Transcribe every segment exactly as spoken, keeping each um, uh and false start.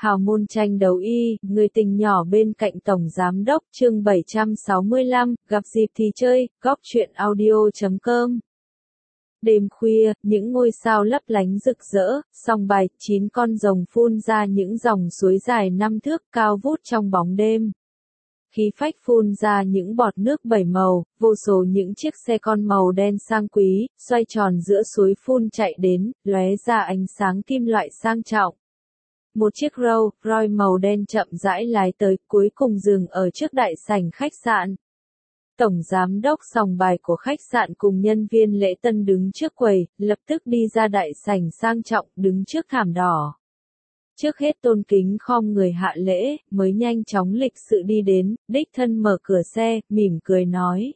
Hào môn tranh đấu y, người tình nhỏ bên cạnh Tổng Giám Đốc chương bảy trăm sáu mươi lăm, gặp dịp thì chơi, góc truyện audio chấm com. Đêm khuya, những ngôi sao lấp lánh rực rỡ, song bài, chín con rồng phun ra những dòng suối dài năm thước cao vút trong bóng đêm. Khí phách phun ra những bọt nước bảy màu, vô số những chiếc xe con màu đen sang quý, xoay tròn giữa suối phun chạy đến, lóe ra ánh sáng kim loại sang trọng. Một chiếc Rolls Royce màu đen chậm rãi lái tới, cuối cùng dừng ở trước đại sảnh khách sạn. Tổng giám đốc sòng bài của khách sạn cùng nhân viên lễ tân đứng trước quầy, lập tức đi ra đại sảnh sang trọng, đứng trước thảm đỏ. Trước hết tôn kính khom người hạ lễ, mới nhanh chóng lịch sự đi đến, đích thân mở cửa xe, mỉm cười nói.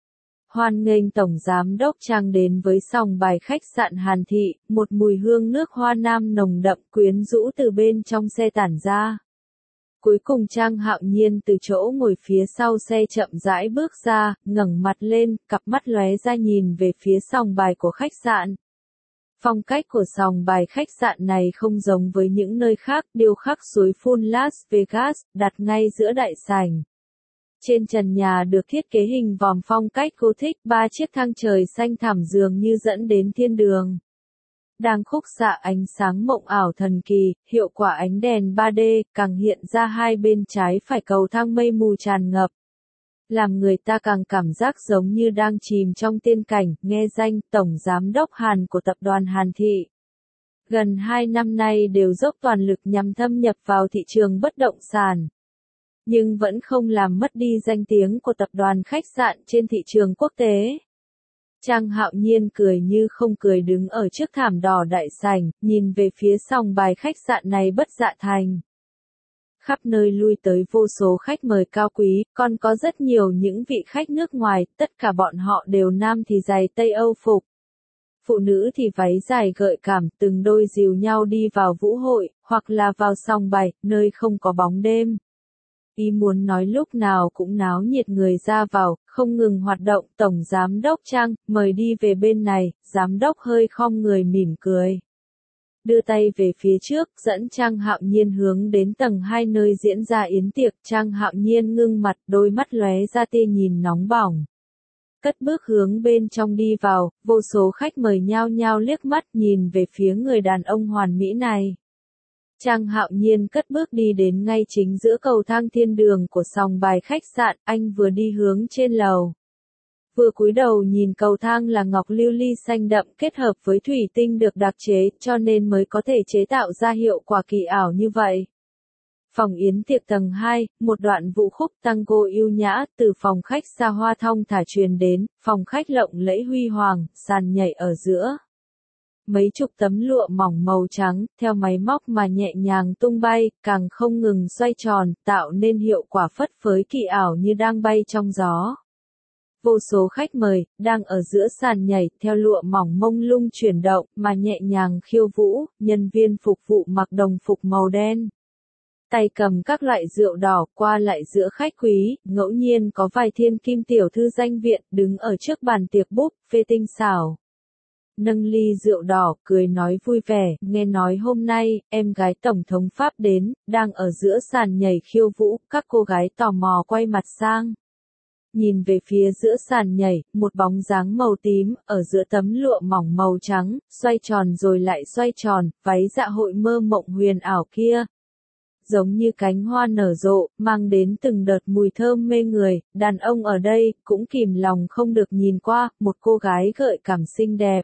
Hoan nghênh Tổng Giám Đốc Trang đến với sòng bài khách sạn Hàn Thị, một mùi hương nước hoa nam nồng đậm quyến rũ từ bên trong xe tản ra. Cuối cùng Trang Hạo Nhiên từ chỗ ngồi phía sau xe chậm rãi bước ra, ngẩng mặt lên, cặp mắt lóe ra nhìn về phía sòng bài của khách sạn. Phong cách của sòng bài khách sạn này không giống với những nơi khác, điêu khắc suối phun Las Vegas, đặt ngay giữa đại sảnh. Trên trần nhà được thiết kế hình vòm phong cách Gothic, ba chiếc thang trời xanh thẳm dường như dẫn đến thiên đường. Đang khúc xạ ánh sáng mộng ảo thần kỳ, hiệu quả ánh đèn ba D, càng hiện ra hai bên trái phải cầu thang mây mù tràn ngập. Làm người ta càng cảm giác giống như đang chìm trong tiên cảnh, nghe danh Tổng Giám Đốc Hàn của tập đoàn Hàn Thị. Gần hai năm nay đều dốc toàn lực nhằm thâm nhập vào thị trường bất động sản. Nhưng vẫn không làm mất đi danh tiếng của tập đoàn khách sạn trên thị trường quốc tế. Trang Hạo Nhiên cười như không cười đứng ở trước thảm đỏ đại sảnh, nhìn về phía sòng bài khách sạn này bất dạ thành. Khắp nơi lui tới vô số khách mời cao quý, còn có rất nhiều những vị khách nước ngoài, tất cả bọn họ đều nam thì giày Tây Âu phục. Phụ nữ thì váy dài gợi cảm, từng đôi dìu nhau đi vào vũ hội, hoặc là vào sòng bài, nơi không có bóng đêm. Ý muốn nói lúc nào cũng náo nhiệt người ra vào, không ngừng hoạt động. Tổng Giám Đốc Trang, mời đi về bên này, Giám Đốc hơi khom người mỉm cười. Đưa tay về phía trước, dẫn Trang Hạo Nhiên hướng đến tầng hai nơi diễn ra yến tiệc. Trang Hạo Nhiên ngưng mặt, đôi mắt lóe ra tia nhìn nóng bỏng. Cất bước hướng bên trong đi vào, vô số khách mời nhao nhao liếc mắt nhìn về phía người đàn ông hoàn mỹ này. Trang Hạo Nhiên cất bước đi đến ngay chính giữa cầu thang thiên đường của sòng bài khách sạn, anh vừa đi hướng trên lầu. Vừa cúi đầu nhìn cầu thang là ngọc lưu ly xanh đậm kết hợp với thủy tinh được đặc chế, cho nên mới có thể chế tạo ra hiệu quả kỳ ảo như vậy. Phòng yến tiệc tầng hai, một đoạn vũ khúc tango yêu nhã từ phòng khách xa hoa thong thả truyền đến, phòng khách lộng lẫy huy hoàng, sàn nhảy ở giữa. Mấy chục tấm lụa mỏng màu trắng, theo máy móc mà nhẹ nhàng tung bay, càng không ngừng xoay tròn, tạo nên hiệu quả phất phới kỳ ảo như đang bay trong gió. Vô số khách mời, đang ở giữa sàn nhảy, theo lụa mỏng mông lung chuyển động, mà nhẹ nhàng khiêu vũ, nhân viên phục vụ mặc đồng phục màu đen. Tay cầm các loại rượu đỏ qua lại giữa khách quý, ngẫu nhiên có vài thiên kim tiểu thư danh viện, đứng ở trước bàn tiệc búp, phê tinh xảo. Nâng ly rượu đỏ, cười nói vui vẻ, nghe nói hôm nay, em gái Tổng thống Pháp đến, đang ở giữa sàn nhảy khiêu vũ, các cô gái tò mò quay mặt sang. Nhìn về phía giữa sàn nhảy, một bóng dáng màu tím, ở giữa tấm lụa mỏng màu trắng, xoay tròn rồi lại xoay tròn, váy dạ hội mơ mộng huyền ảo kia. Giống như cánh hoa nở rộ, mang đến từng đợt mùi thơm mê người, đàn ông ở đây, cũng kìm lòng không được nhìn qua, một cô gái gợi cảm xinh đẹp.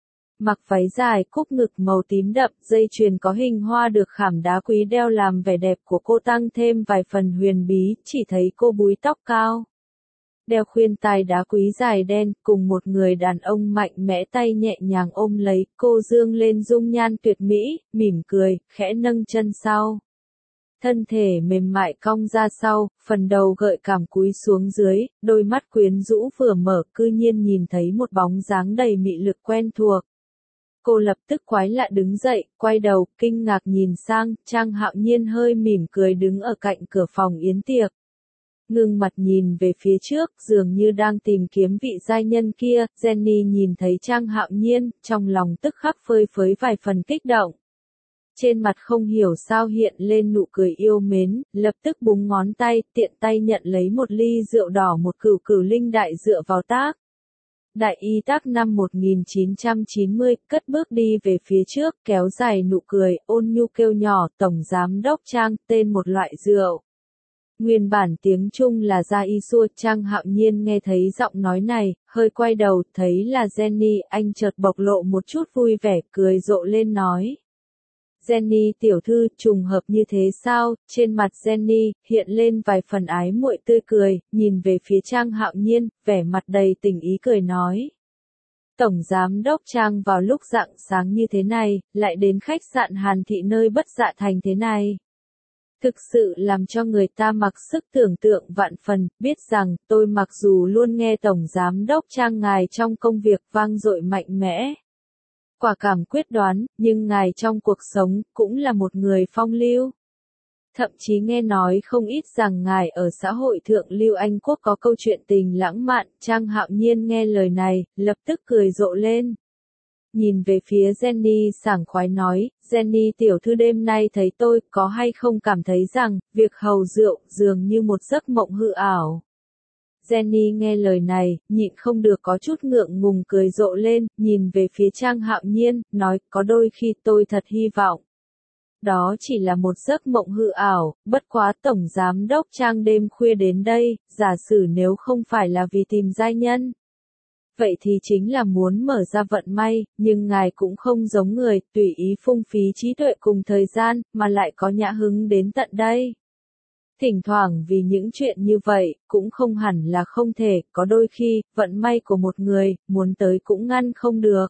Mặc váy dài cúc ngực màu tím đậm, dây chuyền có hình hoa được khảm đá quý đeo làm vẻ đẹp của cô tăng thêm vài phần huyền bí, chỉ thấy cô búi tóc cao. Đeo khuyên tai đá quý dài đen, cùng một người đàn ông mạnh mẽ tay nhẹ nhàng ôm lấy, cô dương lên dung nhan tuyệt mỹ, mỉm cười, khẽ nâng chân sau. Thân thể mềm mại cong ra sau, phần đầu gợi cảm cúi xuống dưới, đôi mắt quyến rũ vừa mở, cư nhiên nhìn thấy một bóng dáng đầy mị lực quen thuộc. Cô lập tức quái lạ đứng dậy, quay đầu, kinh ngạc nhìn sang, Trang Hạo Nhiên hơi mỉm cười đứng ở cạnh cửa phòng yến tiệc. Ngưng mặt nhìn về phía trước, dường như đang tìm kiếm vị giai nhân kia, Jenny nhìn thấy Trang Hạo Nhiên, trong lòng tức khắc phơi phới vài phần kích động. trên mặt không hiểu sao hiện lên nụ cười yêu mến, lập tức búng ngón tay, tiện tay nhận lấy một ly rượu đỏ một cửu cửu linh đại dựa vào tác. Đại y tác năm một nghìn chín trăm chín mươi, cất bước đi về phía trước, kéo dài nụ cười, ôn nhu kêu nhỏ, Tổng Giám Đốc Trang, tên một loại rượu. Nguyên bản tiếng Trung là Gia Y Xua, Trang Hạo Nhiên nghe thấy giọng nói này, hơi quay đầu, thấy là Jenny, anh chợt bộc lộ một chút vui vẻ, cười rộ lên nói. Jenny tiểu thư, trùng hợp như thế sao? Trên mặt Jenny, hiện lên vài phần ái muội tươi cười, nhìn về phía Trang Hạo Nhiên, vẻ mặt đầy tình ý cười nói. Tổng Giám Đốc Trang vào lúc rạng sáng như thế này, lại đến khách sạn Hàn Thị nơi Bất Dạ Thành thế này. Thực sự làm cho người ta mặc sức tưởng tượng vạn phần, biết rằng, tôi mặc dù luôn nghe Tổng Giám Đốc Trang ngài trong công việc vang dội mạnh mẽ. Quả cảm quyết đoán, nhưng ngài trong cuộc sống, cũng là một người phong lưu. Thậm chí nghe nói không ít rằng ngài ở xã hội thượng lưu Anh Quốc có câu chuyện tình lãng mạn, Trang Hạo Nhiên nghe lời này, lập tức cười rộ lên. Nhìn về phía Jenny sảng khoái nói, Jenny tiểu thư đêm nay thấy tôi có hay không cảm thấy rằng, việc hầu rượu dường như một giấc mộng hư ảo. Jenny nghe lời này, nhịn không được có chút ngượng ngùng cười rộ lên, nhìn về phía Trang Hạo Nhiên, nói, có đôi khi tôi thật hy vọng. Đó chỉ là một giấc mộng hư ảo, bất quá Tổng Giám Đốc Trang đêm khuya đến đây, giả sử nếu không phải là vì tìm giai nhân. Vậy thì chính là muốn mở ra vận may, nhưng ngài cũng không giống người, tùy ý phung phí trí tuệ cùng thời gian, mà lại có nhã hứng đến tận đây. Thỉnh thoảng vì những chuyện như vậy, cũng không hẳn là không thể, có đôi khi, vận may của một người, muốn tới cũng ngăn không được.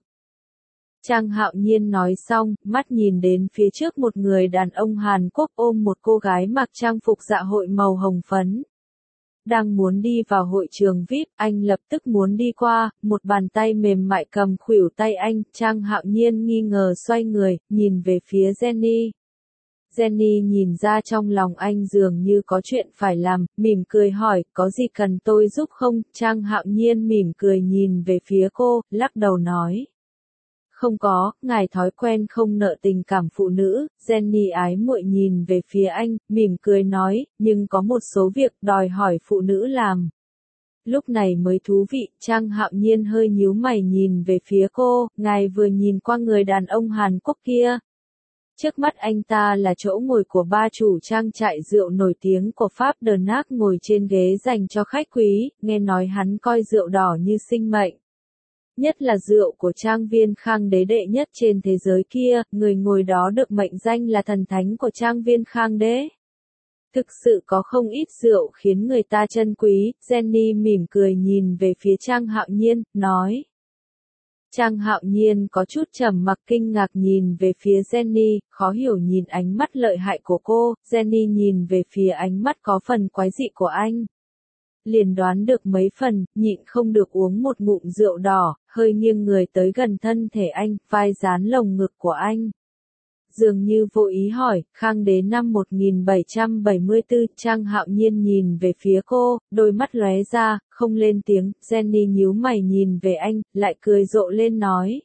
Trang Hạo Nhiên nói xong, mắt nhìn đến phía trước một người đàn ông Hàn Quốc ôm một cô gái mặc trang phục dạ hội màu hồng phấn. Đang muốn đi vào hội trường vi ai pi, anh lập tức muốn đi qua, một bàn tay mềm mại cầm khuỷu tay anh, Trang Hạo Nhiên nghi ngờ xoay người, nhìn về phía Jenny. Jenny nhìn ra trong lòng anh dường như có chuyện phải làm, mỉm cười hỏi, có gì cần tôi giúp không? Trang Hạo Nhiên mỉm cười nhìn về phía cô, lắc đầu nói. Không có, ngài thói quen không nợ tình cảm phụ nữ, Jenny ái muội nhìn về phía anh, mỉm cười nói, nhưng có một số việc đòi hỏi phụ nữ làm. Lúc này mới thú vị, Trang Hạo Nhiên hơi nhíu mày nhìn về phía cô, ngài vừa nhìn qua người đàn ông Hàn Quốc kia. Trước mắt anh ta là chỗ ngồi của ba chủ trang trại rượu nổi tiếng của Pháp Đờ Nác ngồi trên ghế dành cho khách quý, nghe nói hắn coi rượu đỏ như sinh mệnh. Nhất là rượu của trang viên Khang Đế đệ nhất trên thế giới kia, người ngồi đó được mệnh danh là thần thánh của trang viên Khang Đế. Thực sự có không ít rượu khiến người ta trân quý, Jenny mỉm cười nhìn về phía Trang Hạo Nhiên, nói. Trang Hạo Nhiên có chút trầm mặc kinh ngạc nhìn về phía Jenny, khó hiểu nhìn ánh mắt lợi hại của cô, Jenny nhìn về phía ánh mắt có phần quái dị của anh. Liền đoán được mấy phần, nhịn không được uống một ngụm rượu đỏ, hơi nghiêng người tới gần thân thể anh, vai dán lồng ngực của anh. Dường như vô ý hỏi, Khang Đế năm một nghìn bảy trăm bảy mươi tư, Trang Hạo Nhiên nhìn về phía cô, đôi mắt lóe ra, không lên tiếng, Jenny nhíu mày nhìn về anh, lại cười rộ lên nói.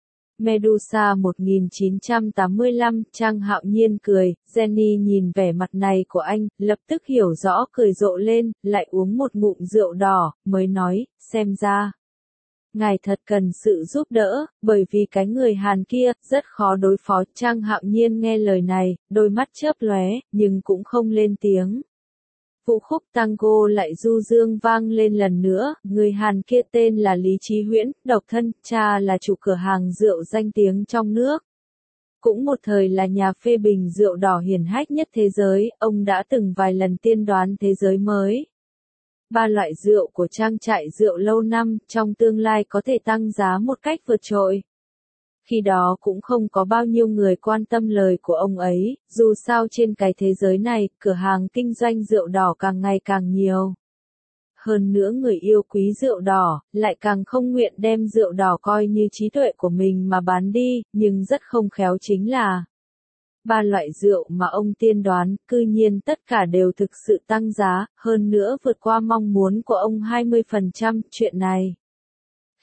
Medusa một nghìn chín trăm tám mươi lăm, Trang Hạo Nhiên cười, Jenny nhìn vẻ mặt này của anh, lập tức hiểu rõ cười rộ lên, lại uống một ngụm rượu đỏ, mới nói, xem ra. Ngài thật cần sự giúp đỡ, bởi vì cái người Hàn kia, rất khó đối phó. Trang Hạo Nhiên nghe lời này, đôi mắt chớp lóe, nhưng cũng không lên tiếng. Vũ khúc tango lại du dương vang lên lần nữa, người Hàn kia tên là Lý Chí Huyễn, độc thân, cha là chủ cửa hàng rượu danh tiếng trong nước. Cũng một thời là nhà phê bình rượu đỏ hiển hách nhất thế giới, ông đã từng vài lần tiên đoán thế giới mới. Ba loại rượu của trang trại rượu lâu năm, trong tương lai có thể tăng giá một cách vượt trội. Khi đó cũng không có bao nhiêu người quan tâm lời của ông ấy, dù sao trên cái thế giới này, cửa hàng kinh doanh rượu đỏ càng ngày càng nhiều. Hơn nữa người yêu quý rượu đỏ, lại càng không nguyện đem rượu đỏ coi như trí tuệ của mình mà bán đi, nhưng rất không khéo chính là ba loại rượu mà ông tiên đoán, cư nhiên tất cả đều thực sự tăng giá, hơn nữa vượt qua mong muốn của ông hai mươi phần trăm, chuyện này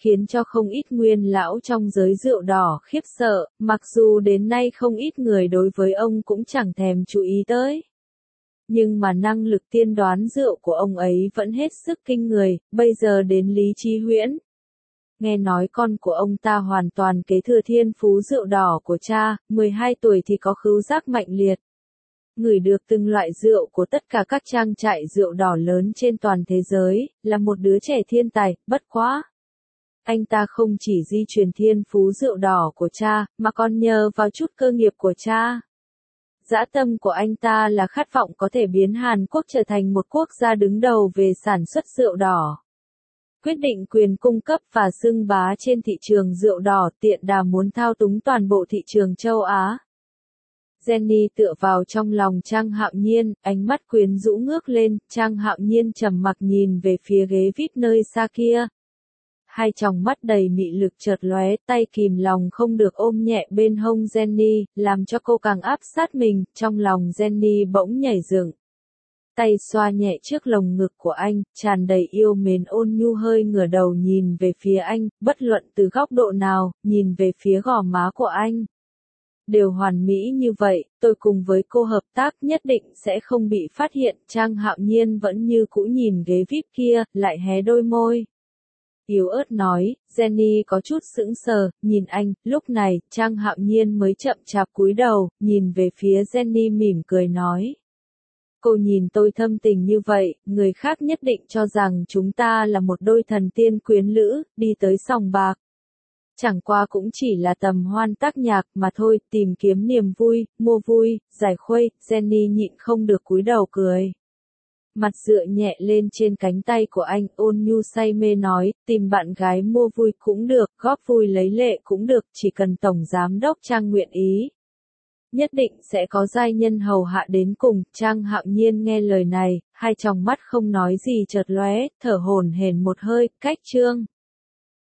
khiến cho không ít nguyên lão trong giới rượu đỏ khiếp sợ, mặc dù đến nay không ít người đối với ông cũng chẳng thèm chú ý tới. Nhưng mà năng lực tiên đoán rượu của ông ấy vẫn hết sức kinh người, bây giờ đến Lý Chí Huyễn. Nghe nói con của ông ta hoàn toàn kế thừa thiên phú rượu đỏ của cha, mười hai tuổi thì có khứu giác mạnh liệt. Ngửi được từng loại rượu của tất cả các trang trại rượu đỏ lớn trên toàn thế giới, là một đứa trẻ thiên tài, bất quá. Anh ta không chỉ di truyền thiên phú rượu đỏ của cha, mà còn nhờ vào chút cơ nghiệp của cha. Dã tâm của anh ta là khát vọng có thể biến Hàn Quốc trở thành một quốc gia đứng đầu về sản xuất rượu đỏ. Quyết định quyền cung cấp và xưng bá trên thị trường rượu đỏ, tiện đà muốn thao túng toàn bộ thị trường châu Á. Jenny tựa vào trong lòng Trang Hạo Nhiên, ánh mắt quyến rũ ngước lên, Trang Hạo Nhiên trầm mặc nhìn về phía ghế vê i pê nơi xa kia. Hai tròng mắt đầy mị lực chợt lóe, tay kìm lòng không được ôm nhẹ bên hông Jenny, làm cho cô càng áp sát mình, trong lòng Jenny bỗng nhảy dựng. Tay xoa nhẹ trước lồng ngực của anh, tràn đầy yêu mến ôn nhu hơi ngửa đầu nhìn về phía anh, bất luận từ góc độ nào, nhìn về phía gò má của anh. Đều hoàn mỹ như vậy, tôi cùng với cô hợp tác nhất định sẽ không bị phát hiện. Trang Hạo Nhiên vẫn như cũ nhìn ghế vê i pê kia, lại hé đôi môi. Yếu ớt nói, Jenny có chút sững sờ, nhìn anh, lúc này, Trang Hạo Nhiên mới chậm chạp cúi đầu, nhìn về phía Jenny mỉm cười nói. Cô nhìn tôi thâm tình như vậy, người khác nhất định cho rằng chúng ta là một đôi thần tiên quyến lữ, đi tới sòng bạc. Chẳng qua cũng chỉ là tầm hoan tác nhạc mà thôi, tìm kiếm niềm vui, mua vui, giải khuây, Jenny nhịn không được cúi đầu cười. Mặt dựa nhẹ lên trên cánh tay của anh, ôn nhu say mê nói, tìm bạn gái mua vui cũng được, góp vui lấy lệ cũng được, chỉ cần Tổng Giám đốc Trang nguyện ý. Nhất định sẽ có giai nhân hầu hạ đến cùng. Trang Hạo Nhiên nghe lời này, hai tròng mắt không nói gì chợt lóe, thở hổn hển một hơi, cách chương.